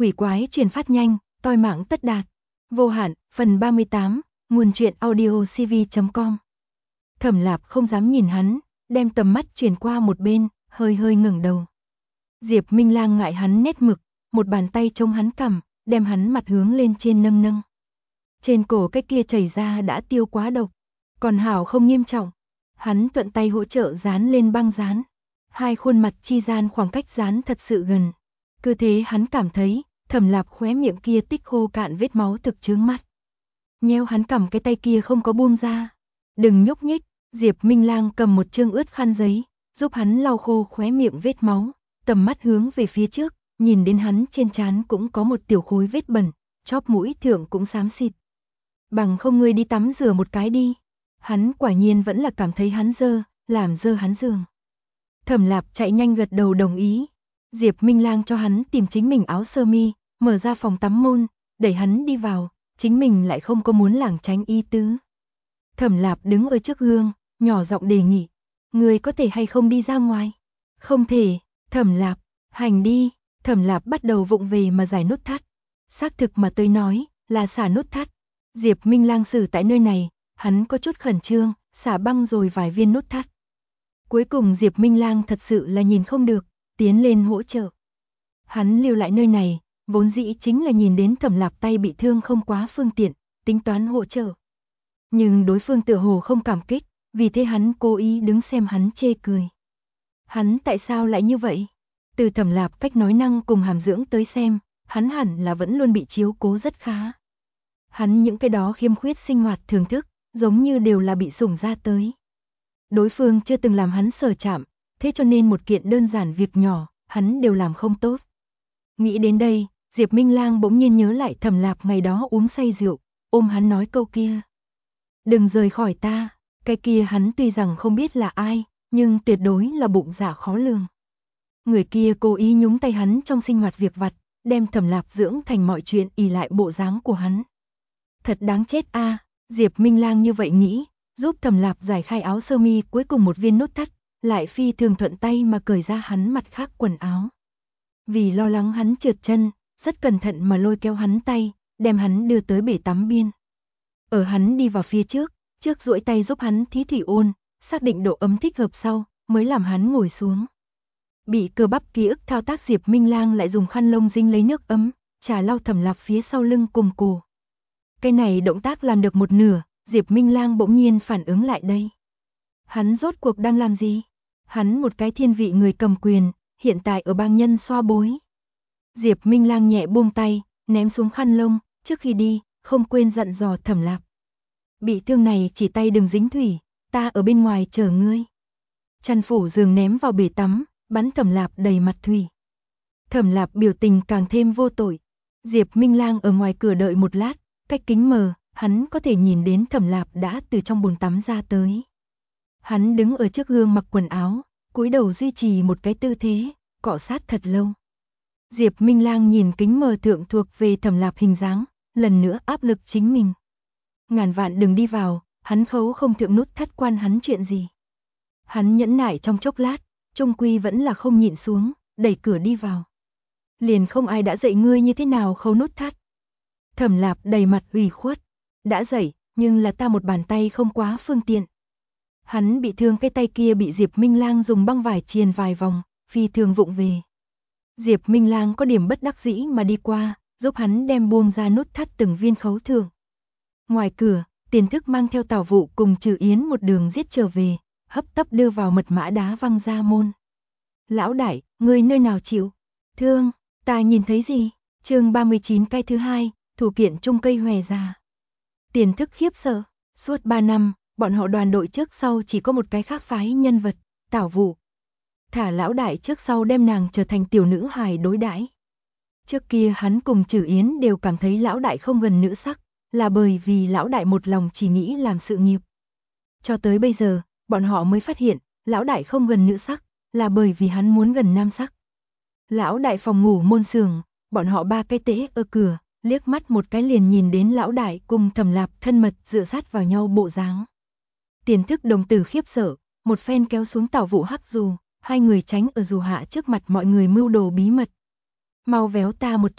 quỷ quái truyền phát nhanh, toi mạng tất đạt. Vô hạn, phần 38, nguồn truyện audio cv.com. Thẩm Lạp không dám nhìn hắn, đem tầm mắt chuyển qua một bên, hơi hơi ngẩng đầu. Diệp Minh Lang ngại hắn nét mực, một bàn tay chống hắn cằm, đem hắn mặt hướng lên trên nâng nâng. Trên cổ cái kia chảy ra đã tiêu quá độc, còn hảo không nghiêm trọng. Hắn thuận tay hỗ trợ dán lên băng dán. Hai khuôn mặt chi gian khoảng cách dán thật sự gần. Cứ thế hắn cảm thấy, Thẩm Lạp khóe miệng kia tích khô cạn vết máu thực chướng mắt. Nhéo hắn cầm cái tay kia không có buông ra. Đừng nhúc nhích, Diệp Minh Lang cầm một chương ướt khăn giấy, giúp hắn lau khô khóe miệng vết máu, tầm mắt hướng về phía trước, nhìn đến hắn trên trán cũng có một tiểu khối vết bẩn, chóp mũi thượng cũng xám xịt. Bằng không ngươi đi tắm rửa một cái đi. Hắn quả nhiên vẫn là cảm thấy hắn dơ, làm dơ hắn giường. Thẩm Lạp chạy nhanh gật đầu đồng ý. Diệp Minh Lang cho hắn tìm chính mình áo sơ mi, mở ra phòng tắm môn, đẩy hắn đi vào, chính mình lại không có muốn lảng tránh ý tứ. Thẩm Lạp đứng ở trước gương, nhỏ giọng đề nghị, người có thể hay không đi ra ngoài? Không thể. Thẩm Lạp, hành đi. Thẩm Lạp bắt đầu vụng về mà giải nút thắt. Xác thực mà tôi nói, là xả nút thắt. Diệp Minh Lang xử tại nơi này, hắn có chút khẩn trương, xả băng rồi vài viên nút thắt. Cuối cùng Diệp Minh Lang thật sự là nhìn không được, tiến lên hỗ trợ. Hắn lưu lại nơi này, vốn dĩ chính là nhìn đến Thẩm Lạp tay bị thương không quá phương tiện, tính toán hỗ trợ. Nhưng đối phương tựa hồ không cảm kích, vì thế hắn cố ý đứng xem hắn chê cười. Hắn tại sao lại như vậy? Từ Thẩm Lạp cách nói năng cùng hàm dưỡng tới xem, hắn hẳn là vẫn luôn bị chiếu cố rất khá. Hắn những cái đó khiêm khuyết sinh hoạt thưởng thức, giống như đều là bị sủng ra tới. Đối phương chưa từng làm hắn sờ chạm, thế cho nên một kiện đơn giản việc nhỏ, hắn đều làm không tốt. Nghĩ đến đây, Diệp Minh Lang bỗng nhiên nhớ lại Thẩm Lạp ngày đó uống say rượu, ôm hắn nói câu kia. Đừng rời khỏi ta, cái kia hắn tuy rằng không biết là ai, nhưng tuyệt đối là bụng dạ khó lường. Người kia cố ý nhúng tay hắn trong sinh hoạt việc vặt, đem Thẩm Lạp dưỡng thành mọi chuyện ỷ lại bộ dáng của hắn. Thật đáng chết a, Diệp Minh Lang như vậy nghĩ, giúp Thẩm Lạp giải khai áo sơ mi cuối cùng một viên nút thắt, lại phi thường thuận tay mà cởi ra hắn mặt khác quần áo. Vì lo lắng hắn trượt chân, rất cẩn thận mà lôi kéo hắn tay, đem hắn đưa tới bể tắm biên. Ở hắn đi vào phía trước duỗi tay giúp hắn thí thủy ôn, xác định độ ấm thích hợp sau, mới làm hắn ngồi xuống. Bị cơ bắp ký ức thao tác Diệp Minh Lang lại dùng khăn lông dính lấy nước ấm, trà lau Thẩm Lạp phía sau lưng cùng cổ. Cái này động tác làm được một nửa, Diệp Minh Lang bỗng nhiên phản ứng lại đây. Hắn rốt cuộc đang làm gì? Hắn một cái thiên vị người cầm quyền, hiện tại ở bang nhân xoa bối. Diệp Minh Lang nhẹ buông tay, ném xuống khăn lông, trước khi đi, không quên dặn dò Thẩm Lạp. Bị thương này chỉ tay đừng dính thủy, ta ở bên ngoài chờ ngươi. Chăn phủ giường ném vào bể tắm, bắn Thẩm Lạp đầy mặt thủy. Thẩm Lạp biểu tình càng thêm vô tội. Diệp Minh Lang ở ngoài cửa đợi một lát, cách kính mờ, hắn có thể nhìn đến Thẩm Lạp đã từ trong bồn tắm ra tới. Hắn đứng ở trước gương mặc quần áo, cúi đầu duy trì một cái tư thế, cọ sát thật lâu. Diệp Minh Lang nhìn kính mờ thượng thuộc về Thẩm Lạp hình dáng, lần nữa áp lực chính mình. Ngàn vạn đừng đi vào, hắn khấu không thượng nút thắt quan hắn chuyện gì. Hắn nhẫn nại trong chốc lát, chung quy vẫn là không nhịn xuống, đẩy cửa đi vào. Liền không ai đã dạy ngươi như thế nào khấu nút thắt. Thẩm Lạp đầy mặt ủy khuất. Đã dạy, nhưng là ta một bàn tay không quá phương tiện. Hắn bị thương cái tay kia bị Diệp Minh Lang dùng băng vải triền vài vòng, phi thường vụng về. Diệp Minh Lang có điểm bất đắc dĩ mà đi qua, giúp hắn đem buông ra nút thắt từng viên khấu thường. Ngoài cửa, Tiền Thức mang theo Tào Vụ cùng Trừ Yến một đường giết trở về, hấp tấp đưa vào mật mã đá văng ra môn. Lão đại, ngươi nơi nào chịu thương? Ta nhìn thấy gì? Chương 39 cái thứ hai, thủ kiện chung cây hòe già. Tiền Thức khiếp sợ, suốt 3 năm, bọn họ đoàn đội trước sau chỉ có một cái khác phái nhân vật, Tào Vụ. Thả lão đại trước sau đem nàng trở thành tiểu nữ hài đối đãi. Trước kia hắn cùng Trừ Yến đều cảm thấy lão đại không gần nữ sắc, là bởi vì lão đại một lòng chỉ nghĩ làm sự nghiệp. Cho tới bây giờ, bọn họ mới phát hiện, lão đại không gần nữ sắc, là bởi vì hắn muốn gần nam sắc. Lão đại phòng ngủ môn sường, bọn họ ba cái tễ ở cửa, liếc mắt một cái liền nhìn đến lão đại cùng Thẩm Lạp thân mật dựa sát vào nhau bộ dáng. Tiền Thức đồng tử khiếp sợ, một phen kéo xuống Tào Vụ hắc dù, hai người tránh ở dù hạ trước mặt mọi người mưu đồ bí mật. Mau véo ta một chút,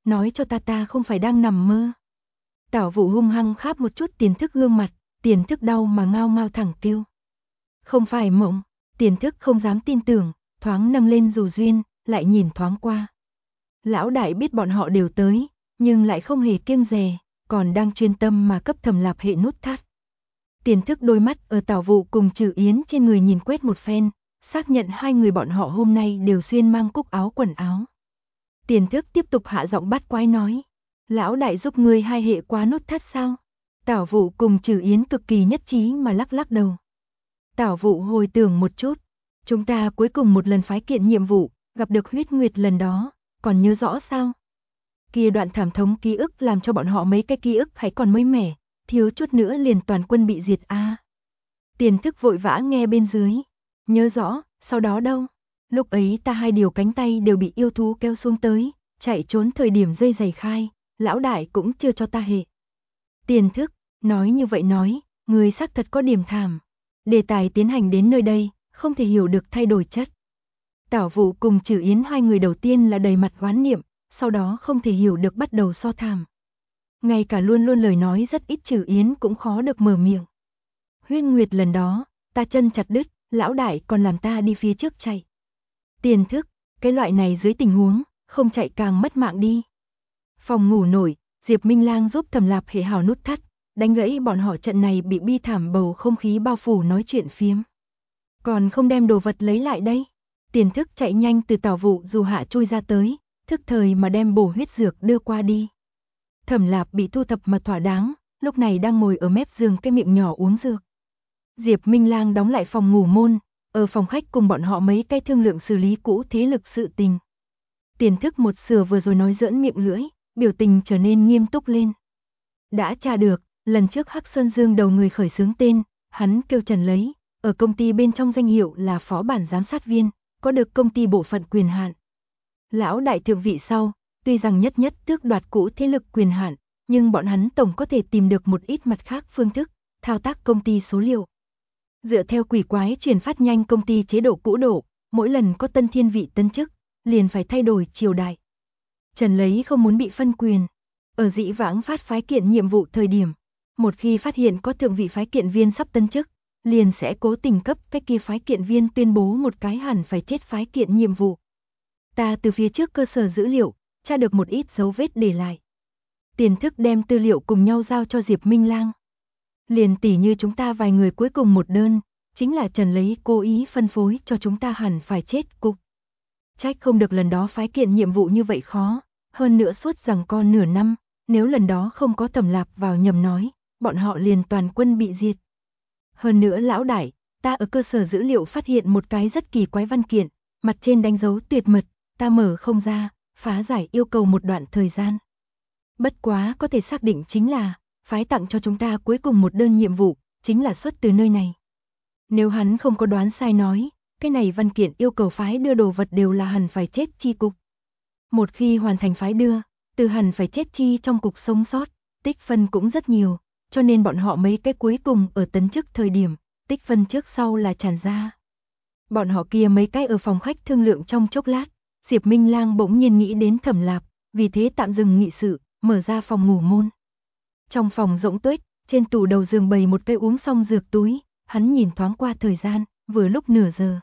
nói cho ta không phải đang nằm mơ. Tảo Vũ hung hăng kháp một chút Tiền Thức gương mặt, Tiền Thức đau mà ngao ngao thẳng kêu. Không phải mộng, Tiền Thức không dám tin tưởng, thoáng nâng lên dù duyên, lại nhìn thoáng qua. Lão đại biết bọn họ đều tới, nhưng lại không hề kiêng dè, còn đang chuyên tâm mà cấp Thẩm Lạp hệ nút thắt. Tiền Thức đôi mắt ở Tảo Vũ cùng Trừ Yến trên người nhìn quét một phen, xác nhận hai người bọn họ hôm nay đều xuyên mang cúc áo quần áo. Tiền Thức tiếp tục hạ giọng bắt quái nói, lão đại giúp ngươi hai hệ quá nút thắt sao? Tảo Vũ cùng Trừ Yến cực kỳ nhất trí mà lắc lắc đầu. Tảo Vũ hồi tưởng một chút, chúng ta cuối cùng một lần phái kiện nhiệm vụ, gặp được Huyết Nguyệt lần đó, còn nhớ rõ sao? Kia đoạn thảm thống ký ức làm cho bọn họ mấy cái ký ức hay còn mới mẻ, thiếu chút nữa liền toàn quân bị diệt a. Tiền Thức vội vã nghe bên dưới, nhớ rõ, sau đó đâu? Lúc ấy ta hai điều cánh tay đều bị yêu thú kéo xuống tới, chạy trốn thời điểm dây giày khai, lão đại cũng chưa cho ta hệ. Tiền Thức, nói như vậy nói, người xác thật có điểm thảm. Đề tài tiến hành đến nơi đây, không thể hiểu được thay đổi chất. Tảo Vũ cùng Trừ Yến hai người đầu tiên là đầy mặt oán niệm, sau đó không thể hiểu được bắt đầu so thảm. Ngay cả luôn luôn lời nói rất ít Trừ Yến cũng khó được mở miệng. Huyết Nguyệt lần đó, ta chân chặt đứt, lão đại còn làm ta đi phía trước chạy. Tiền Thức, cái loại này dưới tình huống, không chạy càng mất mạng đi. Phòng ngủ nổi, Diệp Minh Lang giúp Thẩm Lạp hệ hào nút thắt, đánh gãy bọn họ trận này bị bi thảm bầu không khí bao phủ nói chuyện phiếm. Còn không đem đồ vật lấy lại đây. Tiền Thức chạy nhanh từ Tảo Vũ dù hạ chui ra tới, thức thời mà đem bổ huyết dược đưa qua đi. Thẩm Lạp bị thu thập mà thỏa đáng, lúc này đang ngồi ở mép giường cái miệng nhỏ uống dược. Diệp Minh Lang đóng lại phòng ngủ môn, ở phòng khách cùng bọn họ mấy cái thương lượng xử lý cũ thế lực sự tình. Tiền Thức một sửa vừa rồi nói giỡn miệng lưỡi, biểu tình trở nên nghiêm túc lên. Đã tra được, lần trước Hắc Sơn Dương đầu người khởi xướng tên, hắn kêu Trần lấy, ở công ty bên trong danh hiệu là phó bản giám sát viên, có được công ty bộ phận quyền hạn. Lão đại thượng vị sau, tuy rằng nhất nhất tước đoạt cũ thế lực quyền hạn, nhưng bọn hắn tổng có thể tìm được một ít mặt khác phương thức, thao tác công ty số liệu. Dựa theo quỷ quái truyền phát nhanh công ty chế độ cũ độ, mỗi lần có tân thiên vị tân chức, liền phải thay đổi triều đại. Trần lấy không muốn bị phân quyền. Ở dĩ vãng phát phái kiện nhiệm vụ thời điểm, một khi phát hiện có thượng vị phái kiện viên sắp tân chức, liền sẽ cố tình cấp cái kia phái kiện viên tuyên bố một cái hẳn phải chết phái kiện nhiệm vụ. Ta từ phía trước cơ sở dữ liệu, tra được một ít dấu vết để lại. Tiền Thức đem tư liệu cùng nhau giao cho Diệp Minh Lang. Liền tỉ như chúng ta vài người cuối cùng một đơn, chính là Trần lấy cố ý phân phối cho chúng ta hẳn phải chết cục. Trách không được lần đó phái kiện nhiệm vụ như vậy khó, hơn nữa suốt rằng con nửa năm, nếu lần đó không có Thẩm Lạp vào nhầm nói, bọn họ liền toàn quân bị diệt. Hơn nữa lão đại, ta ở cơ sở dữ liệu phát hiện một cái rất kỳ quái văn kiện, mặt trên đánh dấu tuyệt mật, ta mở không ra, phá giải yêu cầu một đoạn thời gian. Bất quá có thể xác định chính là, phái tặng cho chúng ta cuối cùng một đơn nhiệm vụ, chính là xuất từ nơi này. Nếu hắn không có đoán sai nói, cái này văn kiện yêu cầu phái đưa đồ vật đều là hẳn phải chết chi cục. Một khi hoàn thành phái đưa, từ hẳn phải chết chi trong cục sống sót, tích phân cũng rất nhiều, cho nên bọn họ mấy cái cuối cùng ở tấn chức thời điểm, tích phân trước sau là tràn ra. Bọn họ kia mấy cái ở phòng khách thương lượng trong chốc lát, Diệp Minh Lang bỗng nhiên nghĩ đến Thẩm Lạp, vì thế tạm dừng nghị sự, mở ra phòng ngủ môn. Trong phòng rỗng tuếch, trên tủ đầu giường bày một cây uống xong dược túi, hắn nhìn thoáng qua thời gian, vừa lúc nửa giờ.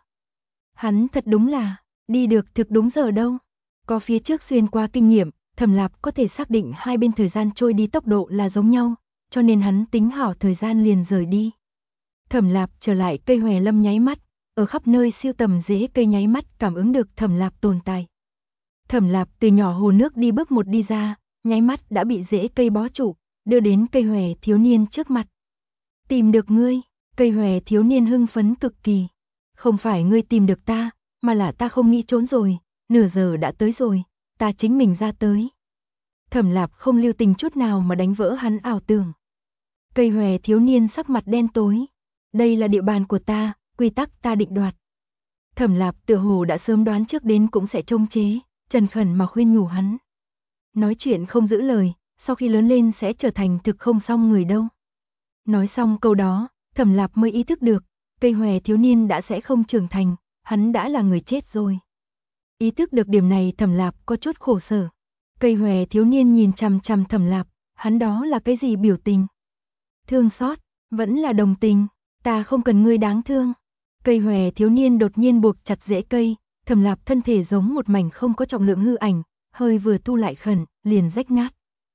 Hắn thật đúng là, đi được thực đúng giờ đâu. Có phía trước xuyên qua kinh nghiệm, Thẩm Lạp có thể xác định hai bên thời gian trôi đi tốc độ là giống nhau, cho nên hắn tính hảo thời gian liền rời đi. Thẩm Lạp trở lại cây hòe lâm nháy mắt, ở khắp nơi siêu tầm rễ cây nháy mắt cảm ứng được Thẩm Lạp tồn tại. Thẩm Lạp từ nhỏ hồ nước đi bước một đi ra, nháy mắt đã bị rễ cây bó trụ, đưa đến cây hòe thiếu niên trước mặt. Tìm được ngươi, cây hòe thiếu niên hưng phấn cực kỳ. Không phải ngươi tìm được ta, mà là ta không nghĩ trốn rồi, nửa giờ đã tới rồi, ta chính mình ra tới. Thẩm Lạp không lưu tình chút nào mà đánh vỡ hắn ảo tưởng. Cây hòe thiếu niên sắc mặt đen tối. Đây là địa bàn của ta, quy tắc ta định đoạt. Thẩm Lạp tựa hồ đã sớm đoán trước đến cũng sẽ trông chế, trần khẩn mà khuyên nhủ hắn. Nói chuyện không giữ lời, sau khi lớn lên sẽ trở thành thực không xong người đâu. Nói xong câu đó, Thẩm Lạp mới ý thức được, cây hòe thiếu niên đã sẽ không trưởng thành, hắn đã là người chết rồi. Ý thức được điểm này Thẩm Lạp có chút khổ sở. Cây hòe thiếu niên nhìn chằm chằm Thẩm Lạp, hắn đó là cái gì biểu tình? Thương xót, vẫn là đồng tình, ta không cần ngươi đáng thương. Cây hòe thiếu niên đột nhiên buộc chặt rễ cây, Thẩm Lạp thân thể giống một mảnh không có trọng lượng hư ảnh, hơi vừa thu lại khẩn, liền rách nát.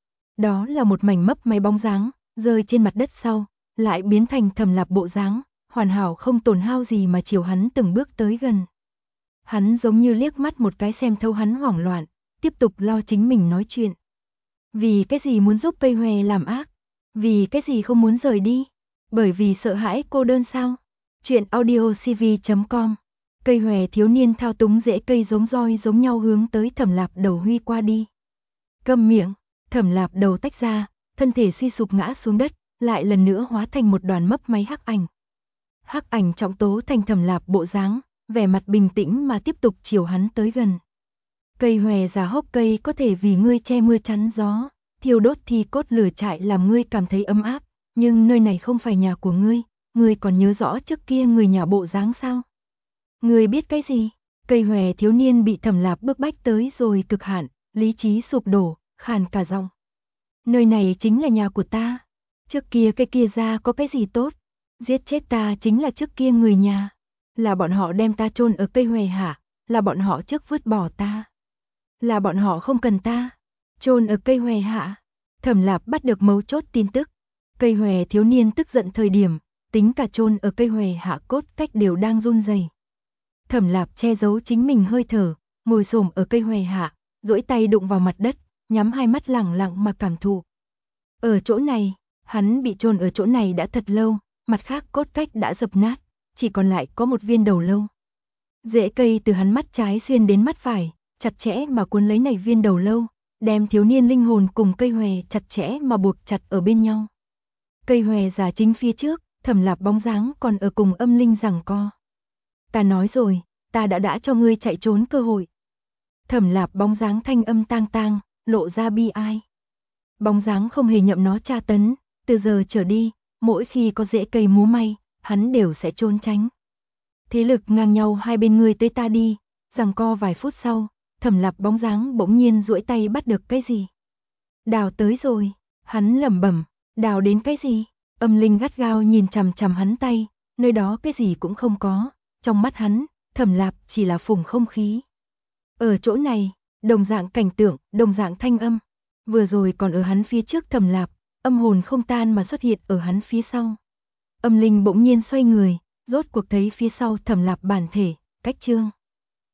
Đó là một mảnh mấp máy bóng dáng, rơi trên mặt đất sau, lại biến thành Thẩm Lạp bộ dáng, hoàn hảo không tổn hao gì mà chiều hắn từng bước tới gần. Hắn giống như liếc mắt một cái xem thấu hắn hoảng loạn, tiếp tục lo chính mình nói chuyện. Vì cái gì muốn giúp cây hòe làm ác? Vì cái gì không muốn rời đi? Bởi vì sợ hãi cô đơn sao? Chuyện audiocv.com. Cây hòe thiếu niên thao túng rễ cây giống roi giống nhau hướng tới Thẩm Lạp đầu huy qua đi. Câm miệng, Thẩm Lạp đầu tách ra, thân thể suy sụp ngã xuống đất, lại lần nữa hóa thành một đoàn mấp máy hắc ảnh. Hắc ảnh trọng tố thành Thẩm Lạp bộ dáng, vẻ mặt bình tĩnh mà tiếp tục chiều hắn tới gần. Cây hòe già hốc cây có thể vì ngươi che mưa chắn gió, thiêu đốt thì cốt lửa trại làm ngươi cảm thấy ấm áp, nhưng nơi này không phải nhà của ngươi còn nhớ rõ trước kia người nhà bộ dáng sao? Ngươi biết cái gì? Cây hòe thiếu niên bị Thẩm Lạp bức bách tới rồi cực hạn, lý trí sụp đổ, khàn cả giọng. Nơi này chính là nhà của ta. Trước kia cái kia ra có cái gì tốt? Giết chết ta chính là trước kia người nhà. Là bọn họ đem ta chôn ở cây hòe hạ, là bọn họ trước vứt bỏ ta. Là bọn họ không cần ta. Chôn ở cây hòe hạ. Thẩm Lạp bắt được mấu chốt tin tức. Cây hòe thiếu niên tức giận thời điểm, tính cả chôn ở cây hòe hạ cốt cách đều đang run rẩy. Thẩm Lạp che giấu chính mình hơi thở, ngồi xổm ở cây hòe hạ, duỗi tay đụng vào mặt đất, nhắm hai mắt lẳng lặng mà cảm thụ. Ở chỗ này, hắn bị chôn ở chỗ này đã thật lâu, mặt khác cốt cách đã dập nát, chỉ còn lại có một viên đầu lâu. Rễ cây từ hắn mắt trái xuyên đến mắt phải, chặt chẽ mà cuốn lấy này viên đầu lâu, đem thiếu niên linh hồn cùng cây hòe chặt chẽ mà buộc chặt ở bên nhau. Cây hòe già chính phía trước, Thẩm Lạp bóng dáng còn ở cùng âm linh giằng co. Ta nói rồi, ta đã cho ngươi chạy trốn cơ hội. Thẩm Lạp bóng dáng thanh âm tang tang, lộ ra bi ai. Bóng dáng không hề nhậm nó tra tấn, từ giờ trở đi, mỗi khi có rễ cây múa may, hắn đều sẽ trốn tránh. Thế lực ngang nhau hai bên ngươi tới ta đi, giằng co vài phút sau, Thẩm Lạp bóng dáng bỗng nhiên duỗi tay bắt được cái gì. Đào tới rồi, hắn lẩm bẩm, đào đến cái gì? Âm linh gắt gao nhìn chằm chằm hắn tay, nơi đó cái gì cũng không có, trong mắt hắn, Thẩm Lạp chỉ là phùng không khí. Ở chỗ này, đồng dạng cảnh tượng, đồng dạng thanh âm, vừa rồi còn ở hắn phía trước Thẩm Lạp, âm hồn không tan mà xuất hiện ở hắn phía sau. Âm linh bỗng nhiên xoay người, rốt cuộc thấy phía sau Thẩm Lạp bản thể, cách chương.